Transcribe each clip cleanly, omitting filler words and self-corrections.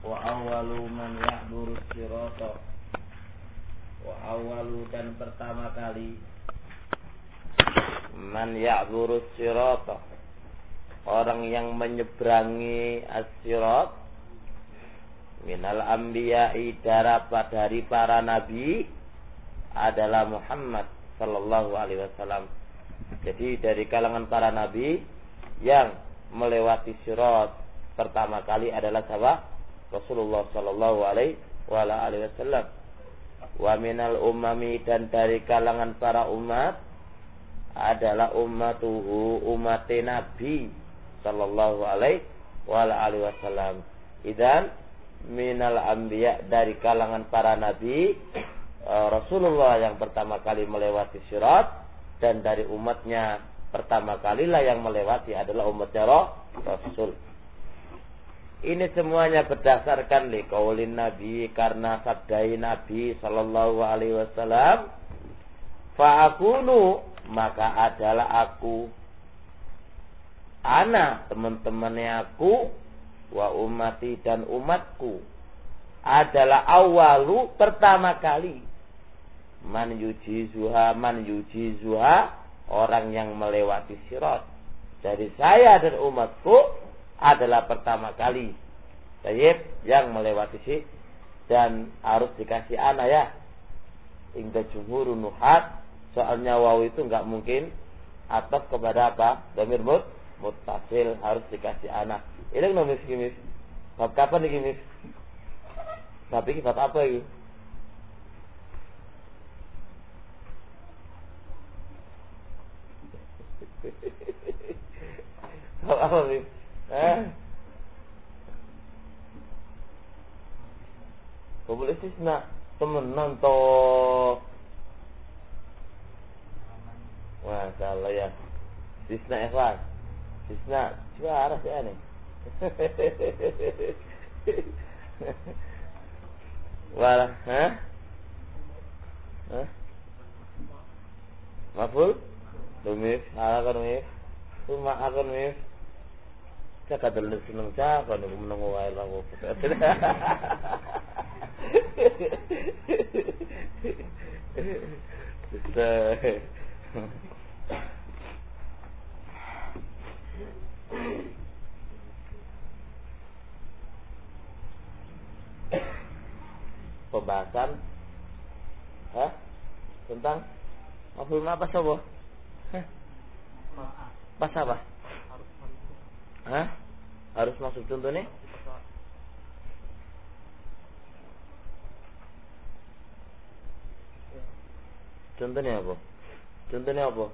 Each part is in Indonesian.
Wa awwalu man ya'buru sirata. Wa awwalu dan pertama kali man ya'buru sirata, orang yang menyeberangi as-sirat minal anbiya'i dari para nabi adalah Muhammad sallallahu alaihi wasallam. Jadi dari kalangan para nabi yang melewati sirat pertama kali adalah siapa? Rasulullah sallallahu alaihi wasallam. Wa minal ummami dan dari kalangan para umat adalah ummatuhu, umat Nabi sallallahu alaihi wasallam. Idan minal anbiya dari kalangan para nabi Rasulullah yang pertama kali melewati sirat, dan dari umatnya pertama kalilah yang melewati adalah umatnya Rasul. Ini semuanya berdasarkan liqaulin Nabi, karena sabdai Nabi sallallahu alaihi wasallam, fa'akunu, maka adalah aku, ana teman-temannya aku, wa ummati dan umatku, adalah awalu pertama kali, man yujizuha orang yang melewati sirat. Dari saya dan umatku adalah pertama kali tayyib yang melewati sih, dan harus dikasih ana ya, hingga jumhurun nuhat, soalnya waw itu enggak mungkin ataf kepada apa? Dhamir muttasil, harus dikasih ana. Ini nomis kimis. Bab kapan iki mis? Tapi bab apa iki? Bab apa mis? Kau boleh istisna temenan toh. Masalah ya. Istisna ikhlas. Istisna juara sih aneh. Wala, Maful? Lumif, akan mif. Cuma akan mif. Cakap dalam senang cakap nih menunggu wae lah kok. Pembahasan tentang mafhum apa sobo? Pas apa? Harus masuk contohnya? Contohnya apa? Contohnya apa?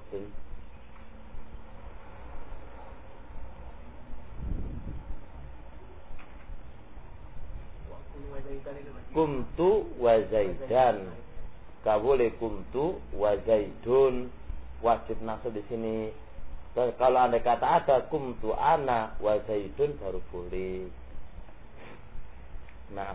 Kumtu wa zaidan. Gak boleh kumtu wa zaidun. Wajib nasab di sini. Dan kalau anda kata ada kumtu ana wa zaidun baru boleh. Nah,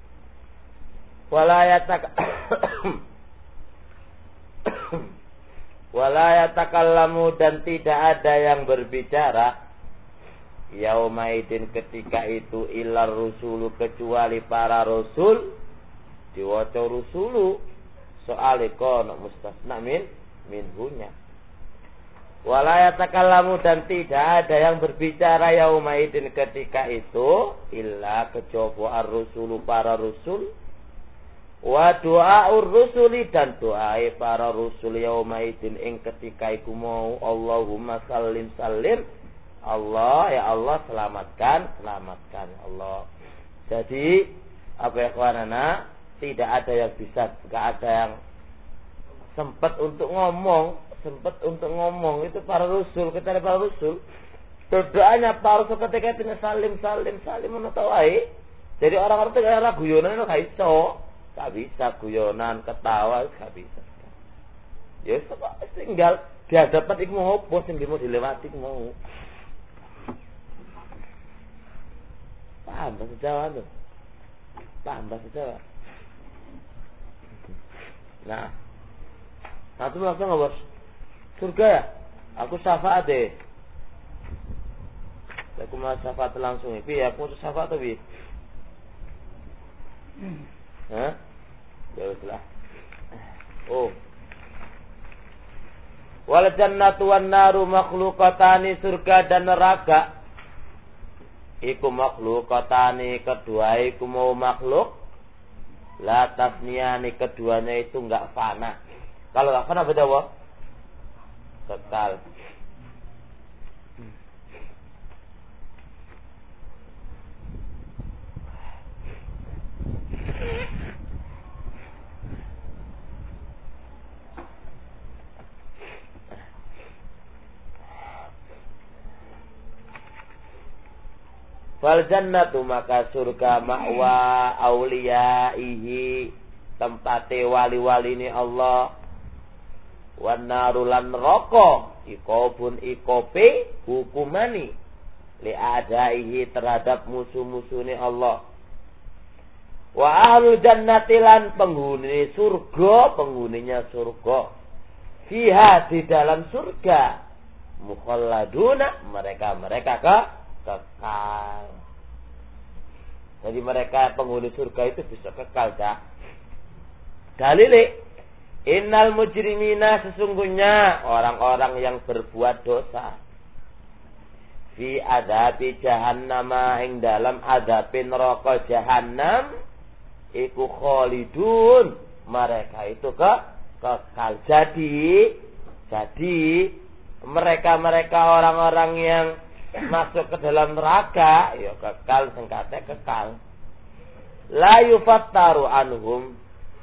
wala yatakallamu dan tidak ada yang berbicara yaumaidin ketika itu ilar rusulu kecuali para rasul, diwaca rusulu soal kono mustasna minhunya. Wala yatakallamu dan tidak ada yang berbicara yaumaidin ketika itu illa kecoba ar-rusulu para rasul, wa du'aur rusuli dan doai para rasul yaumaidin ing ketika iku mau Allahumma sallim sallim, Allah ya Allah selamatkan Allah. Jadi apa ya kawanana, tidak ada yang bisa, enggak ada yang sempat untuk ngomong itu para rasul, kita ada para rasul. Doanya para rasul ketika itu salim menutawai. Jadi orang-orang itu kayak guyonan itu gak iso. Gak bisa guyonan, ketawa gak bisa. Ya tinggal di hadapan iku mau opo sing mau dilewati mau. Paham bahasa Jawa tuh? Paham bahasa Jawa? Nah, satu langsung nggak bos? Surga ya? Aku syafaat deh. Aku mau syafaat langsung. Tapi aku mau syafaat tapi Hah? Ya wislah. Oh. Wal jannatu wan naru makhluqatani, surga dan neraka iku makhluqatani, kedua iku mau makhluk. La tasniyani, keduanya itu enggak fana. Kalau enggak fana beda apa? Kekal. Fal jannatu, maka surga ma'wa auliyaihi, tempate wali-wali ini Allah. Wan naru lan neraka ikobun ikope hukumani li adaihi, terhadap musuh-musuhnya Allah. Wa ahlul jannati lan penghuni surga, penghuninya surga. Fiha, di dalam surga, mukhalladuna, mereka kekal. Jadi mereka penghuni surga itu bisa kekal, dah. Dalile, innal mujrimina, sesungguhnya orang-orang yang berbuat dosa, fi adabi jahannama, ing dalam adabi neraka jahannam, iku khalidun, mereka itu kekal. Jadi mereka orang-orang yang masuk ke dalam neraka, ya kekal, sengkate kekal. La yufattaru anhum,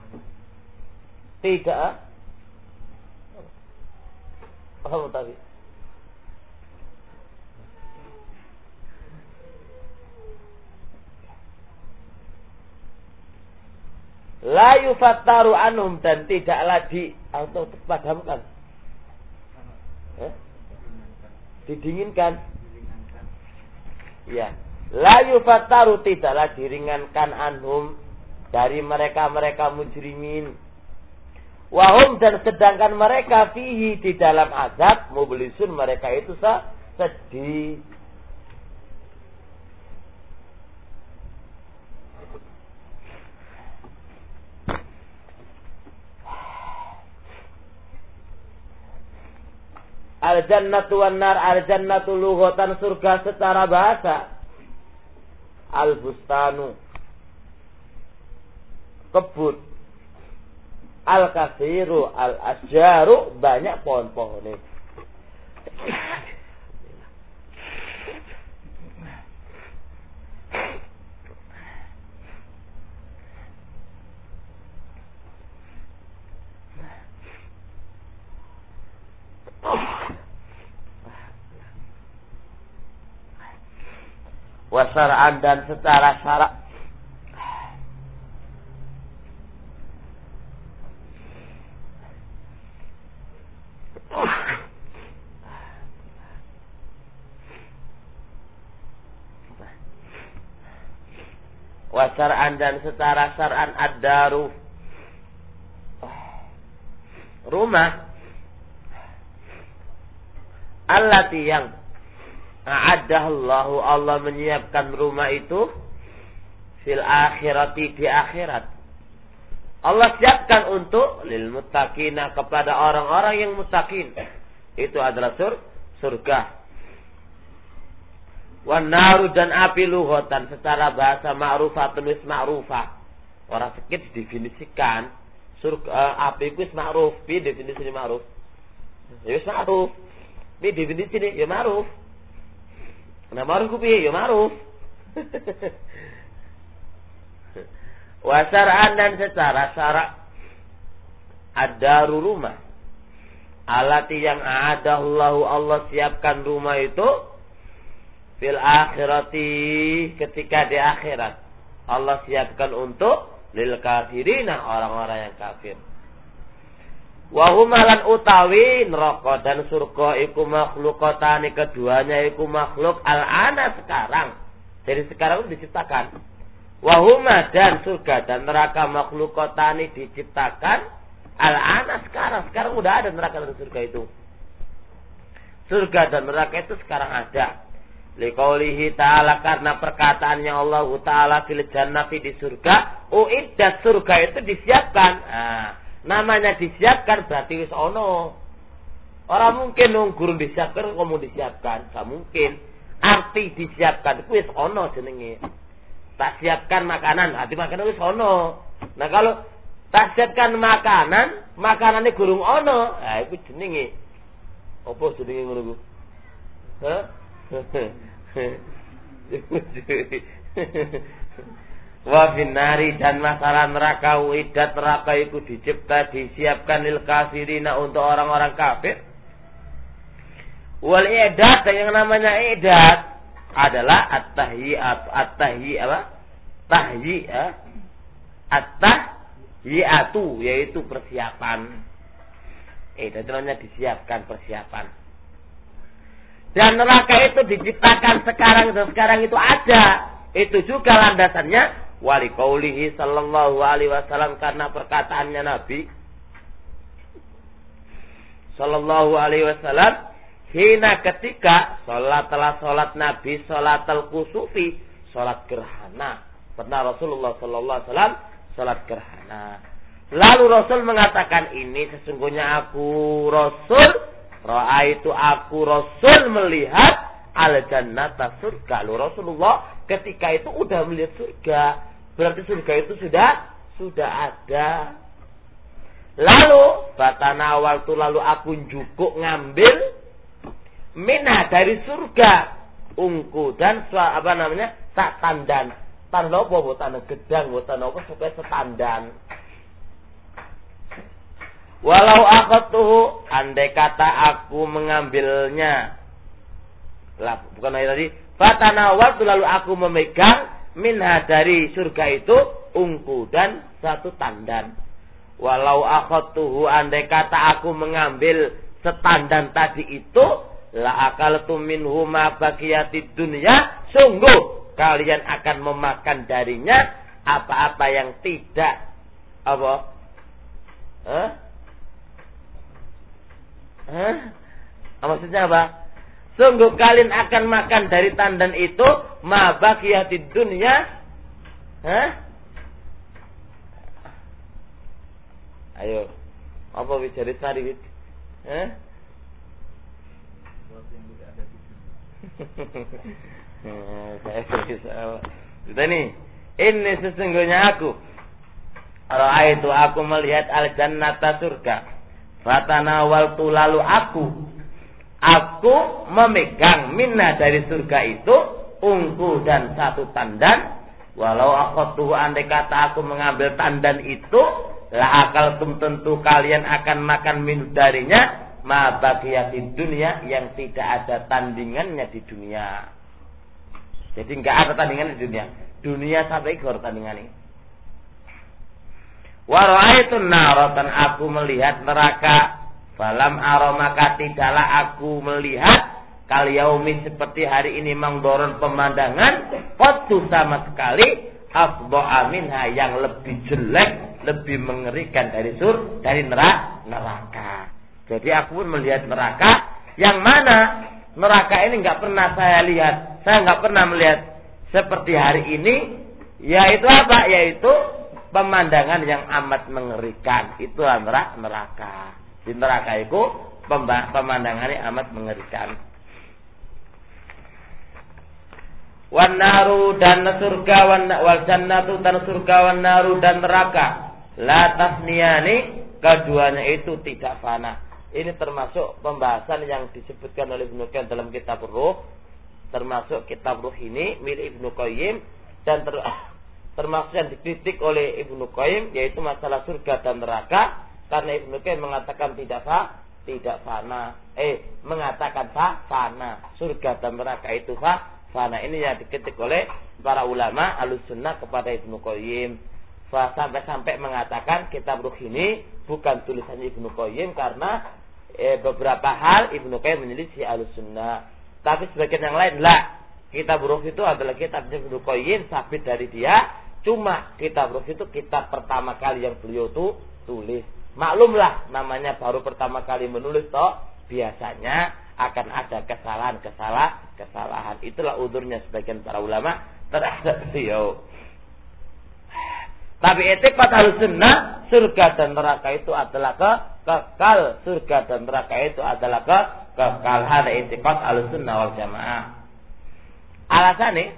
tidak apa tadi? La yufattaru anhum, dan tidaklah atau padamkan, didinginkan. Ya, la yufattaru, tidaklah diringankan anhum, dari mereka mujrimin. Wahum, dan sedangkan mereka fihi, di dalam azab, mublisun, mereka itu sedih. Al-jannatu wan nar, al-jannatu lughatan, surga secara bahasa. Al-bustanu, kebun. Al-kasiru, al-asjaru, banyak pohon-pohon ini. Wasar'an, dan secara syarak. Wasar'an, dan secara syar'an, ad-daru, rumah, allati, yang a'addahallahu, Allah menyiapkan rumah itu, fil akhirati, di akhirat. Allah siapkan untuk lil muttaqina, kepada orang-orang yang muttaqin. Itu adalah surga. Wan naru, dan api lughatan, secara bahasa ma'rufatun, wis ma'rufah. Orang sedikit didefinisikan. Surga, api itu wis ma'ruf. Pi definisi ma'ruf. Ya wis ma'ruf. Pi definisi ya ma'ruf. Nah ma'ruf ku piye? Ya ma'ruf. Wasar'an, dan secara syarak, ad-daru, rumah, alati, yang a'adallahu, Allah siapkan rumah itu, fil akhirati, ketika di akhirat, Allah siapkan untuk lil kafirina, orang-orang yang kafir. Wa humalan utawi neraka dan surga iku makhluqatani, keduanya iku makhluk al-ana, sekarang. Jadi sekarang itu diciptakan. Wa huma, dan surga dan neraka makhluqatani, diciptakan al-ana, sekarang. Sekarang udah ada neraka dan surga itu. Surga dan neraka itu sekarang ada. Liqaulihi ta'ala, karena perkataannya Allah Ta'ala fil jannati di surga, uiddat, surga itu disiapkan. Nah, namanya disiapkan berarti wis ono. Orang mungkin gurung disiapkan kamu disiapkan, gak mungkin. Arti disiapkan itu wis ono jenenge. Tak siapkan makanan, arti makanan wis ono. Nah kalau tak siapkan makanan, makanannya gurung ono, nah itu jenenge. Apa jenenge ngono ku? Hah? Wa finari, dan masalah neraka, uiddat, neraka itu dicipta, disiapkan lil kafirina, untuk orang-orang kafir. Wal i'dad, yang namanya i'dad adalah at-tahyiyatu, yaitu persiapan. Itu namanya disiapkan, persiapan. Dan neraka itu diciptakan sekarang itu ada. Itu juga landasannya wali qaulihi sallallahu alaihi wasallam, karena perkataannya Nabi sallallahu alaihi wasallam, hina ketika salat Nabi salatul kusufi, salat gerhana. Pernah Rasulullah sallallahu alaihi wasallam salat gerhana. Lalu Rasul mengatakan, ini sesungguhnya aku Rasul, aku Rasul melihat al-jannata, surga. Lalu Rasulullah ketika itu udah melihat surga, berarti surga itu sudah ada. Lalu fatanawal tu, lalu aku jukuk ngambil minah dari surga, ungku dan sak tandan. Tandan apa? Tandan gedang, tandan apa supaya setandan. Walau akhadtuhu, andai kata aku mengambilnya. Lah, bukan ayat tadi. Fatanawaltu, lalu aku memegang minha dari surga itu ungku dan satu tandan. Walau akhadtuhu, andai kata aku mengambil setandan tadi itu, la akaltu minhu ma baqiyatid dunya, sungguh kalian akan memakan darinya apa-apa yang tidak maksudnya apa? Sungguh kalian akan makan dari tandan itu ma baqiyatid dunya. Ayo. Apa bicara tadi? Sudah nih. Ini sesungguhnya aku melihat al-jannata, surga. Fatanawaltu, lalu aku memegang minna dari surga itu ungku dan satu tandan. Walau akhadtuhu, andai kata aku mengambil tandan itu, la akaltum, tentu kalian akan makan min darinya ma baqiyatid dunya, yang tidak ada tandingannya di dunia. Jadi enggak ada tandingan di dunia. Dunia sampai gor tandingan ini. Wa ra'aitun naratan, aku melihat neraka. Falam aromaka, tidaklah aku melihat kal yaumi, seperti hari ini, mangdoron pemandangan, qattu, sama sekali, afdha minha, yang lebih jelek, lebih mengerikan dari neraka. Jadi aku pun melihat neraka, yang mana neraka ini enggak pernah saya lihat. Saya enggak pernah melihat seperti hari ini. Yaitu apa? Yaitu pemandangan yang amat mengerikan. Itu neraka. Di neraka itu pemandangannya amat mengerikan. Wan naru, dan surga, wal jannatu, dan surga, wan naru, dan neraka, la tasniyani, keduanya itu tidak fana. Ini termasuk pembahasan yang disebutkan oleh Ibnu Qayyim dalam kitab Ruh. Termasuk kitab Ruh ini milik Ibnu Qayyim, dan termasuk yang dikritik oleh Ibnu Qayyim, yaitu masalah surga dan neraka. Karena Ibnu Qayyim mengatakan tidak fana. Mengatakan fana. Surga dan neraka itu fana. Ini yang dikritik oleh para ulama Ahlussunnah kepada Ibnu Qayyim. Sampai-sampai mengatakan kitab Ruh ini bukan tulisannya Ibnu Qayyim, karena beberapa hal Ibnu Qayyim menyelisih Ahlussunnah. Tapi sebagian yang lain kitab Ruh itu adalah kitabnya Ibnu Qayyim, sabit dari dia. Cuma kitab Ruh itu kitab pertama kali yang beliau tulis. Maklumlah, namanya baru pertama kali menulis toh. Biasanya akan ada kesalahan. Itulah udurnya sebagian para ulama terhadap beliau. Tapi etikat Ahlussunnah, surga dan neraka itu adalah kekal. Surga dan neraka itu adalah kekal. Hada etikat Ahlussunnah wal Jamaah. Alasannya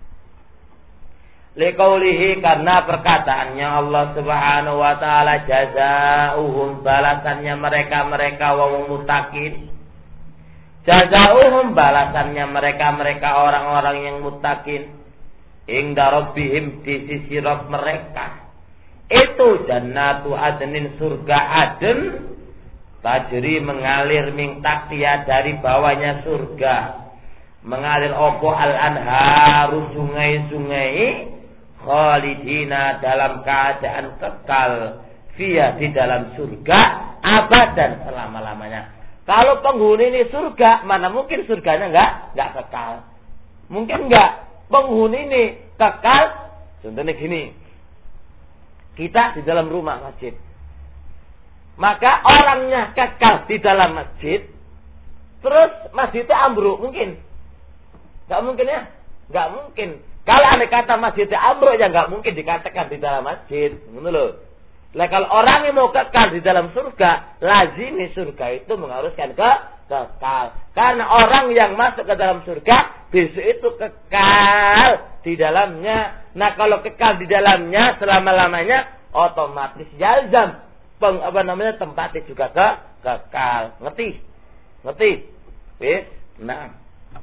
liqaulihi, karena perkataannya Allah Subhanahu wa taala, jazaa'uhum, balasannya mereka wong muttaqin. Jazaa'uhum, balasannya mereka orang-orang yang muttaqin. Inda rabbihim, di sisi Rabb mereka. Itu jannatu adnin, surga Aden, tajri, mengalir min tahtiha, dari bawahnya surga. Mengalir opo al-anharu, sungai-sungai, khalidina, dalam keadaan kekal, fiha, di dalam surga, abadan, selama-lamanya. Kalau penghuni ini surga, mana mungkin surganya enggak kekal? Mungkin enggak. Penghuni ini kekal. Contohnya gini, kita di dalam rumah masjid, maka orangnya kekal di dalam masjid, terus masjidnya ambruk, mungkin? Enggak mungkin ya? Enggak mungkin. Kalau andai kata masjidnya ambruk, ya enggak mungkin dikatakan di dalam masjid. Ngono lho. Lah kalau orang yang mau kekal di dalam surga, lazim surga itu mengharuskan kekal. Karena orang yang masuk ke dalam surga, besok itu kekal di dalamnya. Nah, kalau kekal di dalamnya selama-lamanya, otomatis yalzam tempatnya juga kekal. Ngerti? Wis. Nah.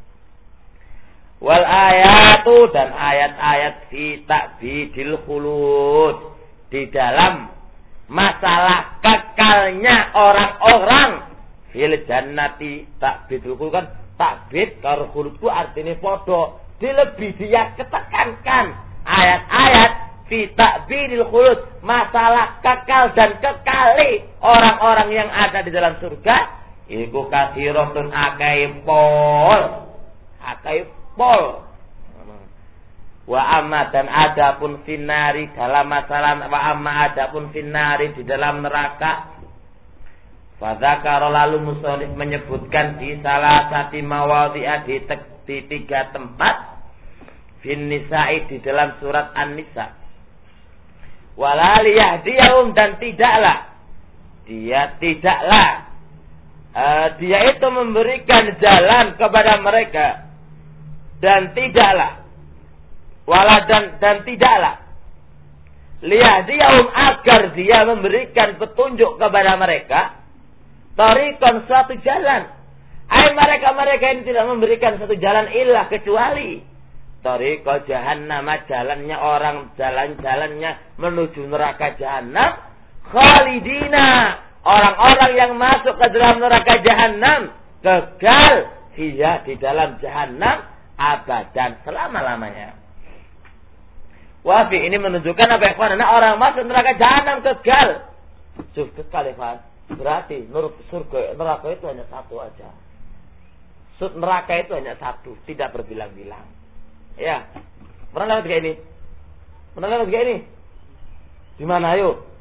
Wal ayatu, dan ayat-ayat fi ta'bidil khulud, di dalam masalah kekalnya orang-orang fil jannati. Ta'bidul khulud kan, ta'bid karo khulud ku artine padha, dilebih dia ketekankan ayat-ayat fi ta'bidil khulud, masalah kekal dan kekali orang-orang yang ada di dalam surga. Iku kathiratun akai pol. Wa amma, dan adapun finari, dalam masalah wa amma adapun finari, di dalam neraka. Fadzakara, lalu musannif menyebutkan di salah satu mawadhi'a, di 3 tempat, fin nisa'i, di dalam surat An-Nisa. Wala liyahdiyahum, dan tidaklah dia itu memberikan jalan kepada mereka, dan tidaklah liyahdiyahum, agar dia memberikan petunjuk kepada mereka, tariqan, suatu jalan. Mereka ini tidak memberikan satu jalan illa, kecuali tariqa jahannam, jalannya menuju neraka jahannam, khalidina, orang-orang yang masuk ke dalam neraka jahannam kekal dia di dalam jahannam abadan, selama-lamanya. Wafi, ini menunjukkan apa ya kawan? Orang masuk neraka jahanam kekal. Kekal ya kawan. Berarti surga neraka itu hanya satu aja. Neraka itu hanya satu, tidak berbilang-bilang. Ya. Pernah lihat kayak ini? Di mana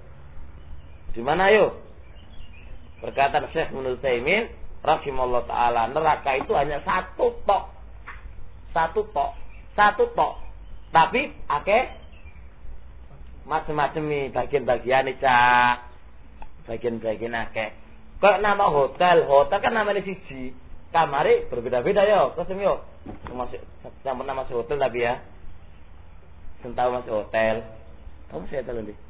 ayo? Perkataan Syekh Ibnu Utsaimin rahimallahu taala, neraka itu hanya satu tok. Tapi macam-macam nih bagian-bagian nih, bagian-bagian akeh. Kok nama hotel kan namanya siji, kamare berbeda-beda ya, kesem yo. Masuk yang pernah masuk hotel tapi ya. Sentahu masuk hotel. Kamu saya tahu nih.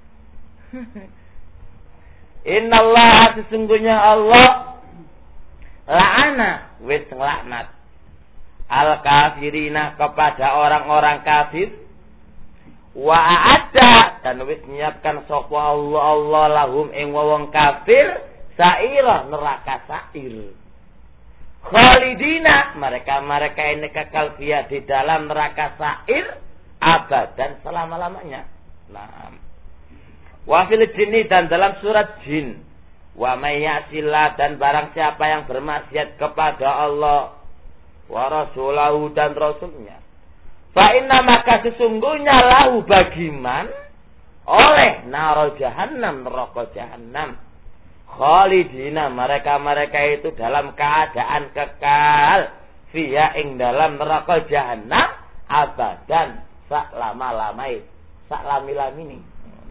Innallaha, sesungguhnya Allah, la'ana, wis nglaknat, al-kafirina, kepada orang-orang kafir, wa a'adda, dan wis nyiapkan sapa Allah lahum ing wong kafir, sa'ira, neraka sa'ir. Khalidina, mereka ini kekal fiha, di dalam neraka sa'ir, abadan, selama-lamanya. Nah, wa fil jinni, dan dalam surat jin, wa may ya'sillah, dan barang siapa yang bermaksiat kepada Allah wa rasulahu, dan rasulnya, fa inna, maka sesungguhnya lahu bagiman oleh naro jahannam, neraka jahannam, Khalidina, mereka itu dalam keadaan kekal fiha ing dalam neraka jahanam abadan sak lama-lamai, sak lami-lamine.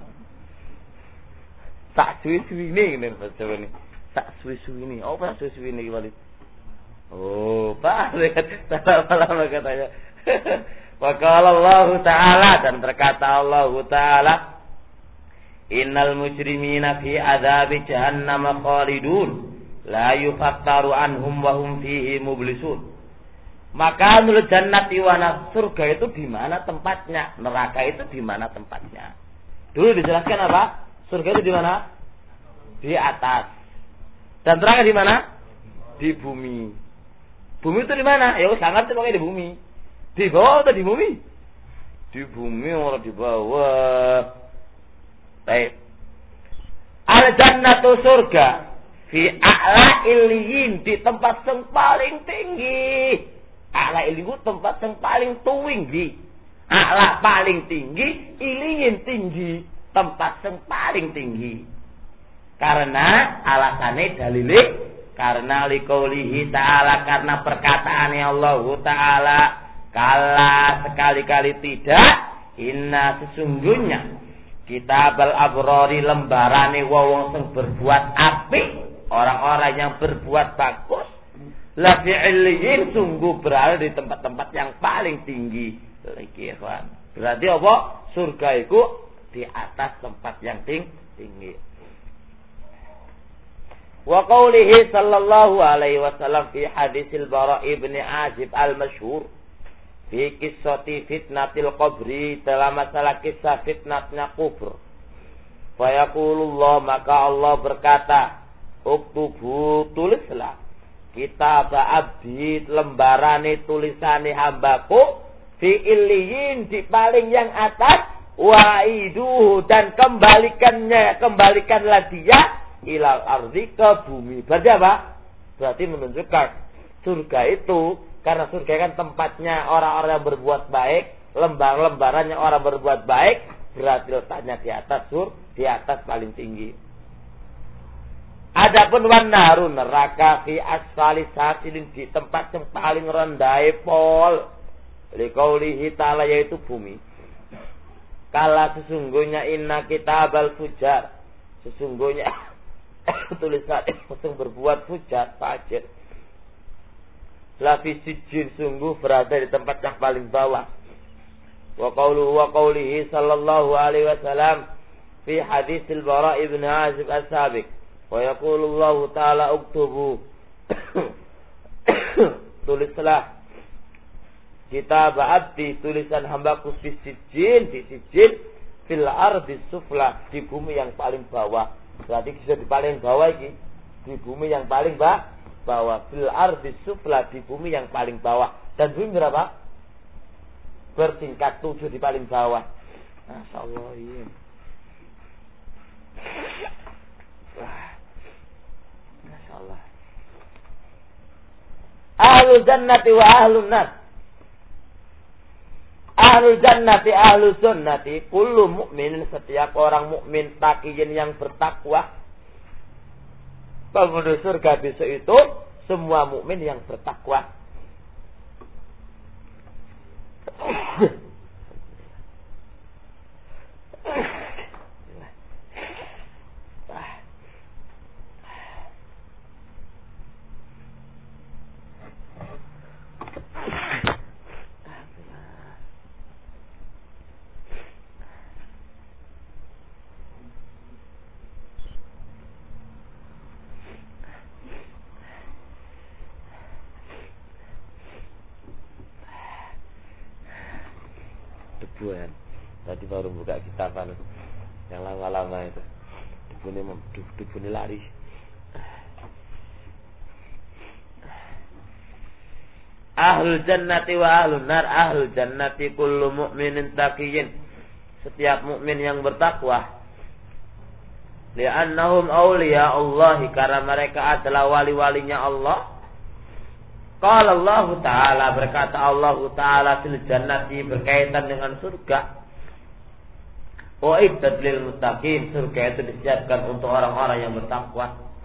Sak suwi-suwine ngene bahasa ini. Sak suwi-suwine. Oh, sak suwi-suwine iki Walid. Oh, Pak, sak lama katanya. Wa qala Allah Ta'ala, dan berkata Allah Ta'ala, innal mujrimina fi adzabi jahannam khalidun la yufattaru anhum wa hum fihi mublisun. Maka menurut jannati wa surga itu di mana tempatnya, neraka itu di mana tempatnya. Dulu dijelaskan apa? Surga itu di mana? Di atas. Dan neraka di mana? Di bumi. Bumi itu di mana? Ya sangat itu pokoknya di bumi. Di bawah atau di bumi? Di bumi orang di bawah. Baik. Al-jannatu surga fi a'la illiyin, di tempat yang paling tinggi. A'la illiyin tempat yang paling tinggi. A'la paling tinggi, illiyin tinggi, tempat yang paling tinggi. Karena alasannya dalilnya karena liqaulihi ta'ala, karena perkataannya Allah Ta'ala, kala sekali-kali tidak, inna sesungguhnya kitabal abrari lembarane wong sing berbuat apik, orang-orang yang berbuat bagus, la fi'liyin, sungguh berada di tempat-tempat yang paling tinggi. Lagi ikhwan, berarti apa? Surga itu di atas tempat yang tinggi. Wa qaulihi sallallahu alaihi wasallam fi hadisil Bara' ibn Azib al-masyhur fi qissati fitnatil qabri, dalam masalah kisah fitnatnya kubur. Fa yaqulullah, maka Allah berkata, uktubu, tulislah kitab abdi, lembarane tulisane hambaku, fi illiyin, di paling yang atas, waiduhu, dan kembalikanlah dia ilal ardi, ke bumi. Berarti apa? Berarti menunjukkan surga itu, karena surga kan tempatnya orang-orang yang berbuat baik, lembar-lembarannya orang berbuat baik, berarti letaknya di atas di atas paling tinggi. Adapun wan naru, neraka, fi asfali safilin, di tempat yang paling rendah pol. Liqaulihi ta'ala, yaitu bumi. Kala sesungguhnya inna kitabal fujar, sesungguhnya tulisan yang berbuat fujar, fajir, lafi sijin, sungguh berada di tempat yang paling bawah. Wa qaulihi sallallahu alaihi wasallam fi hadisil Bara' ibn Azib as-sabiq, wa yaqulu Allah ta'ala uktubu, tulislah kitab abdi, tulisan hambaku, fi sijin, di sijin, fil ardi sufla, di bumi yang paling bawah. Berarti sudah di paling bawah ini, di bumi yang paling bawah, fil ardi sufla, di bumi yang paling bawah. Dan bumi berapa? Bertingkat 7 di paling bawah. Masya Allah, iya. Masya Allah. Ahlul jannati wa ahlun nar. Ahlul jannati ahlul sunnati, kullu mu'minin, setiap orang mukmin taqiyin yang bertakwa. Penghuni surga besok itu semua mukmin yang bertakwa. Debuan. Tadi baru buka kitaban yang lama-lama itu. Debunya lari. Ahlul jannati wa ahlun nar. Ahlul jannati kullu mu'minin taqiyyin, setiap mukmin yang bertakwa. Li'annahum awliya Allah, karena mereka adalah wali-walinya Allah. Qala Allah Ta'ala, berkata Allah Ta'ala fil jannati, berkaitan dengan surga. Wa iddat lil muttaqin, surga itu disiapkan untuk orang-orang yang bertakwa.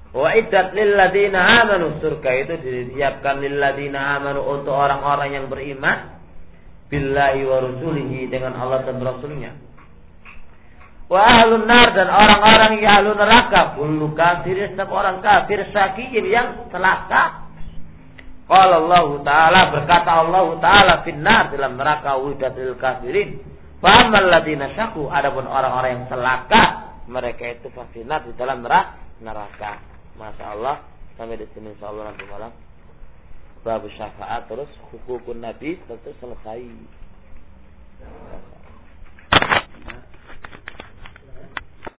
Wa iddat lil ladzina amanu, surga itu disiapkan lil ladzina amanu untuk orang-orang yang beriman billahi wa rasulihi, dengan Allah dan Rasulnya. Wa ahlun nar, dan orang-orang yang ahlu neraka, kullu kafir, setiap orang kafir syaqiyin, yang celaka. Qala Allah Ta'ala, berkata Allah Ta'ala, finnar, dalam neraka, widatul kafirin. Fa ammal ladzina syaqu, adapun orang-orang yang celaka, mereka itu finnar, di dalam neraka. Masya Allah, sampai di sini insyaallah nanti malam bab syafaat, terus hukukun nabi tentu selesai.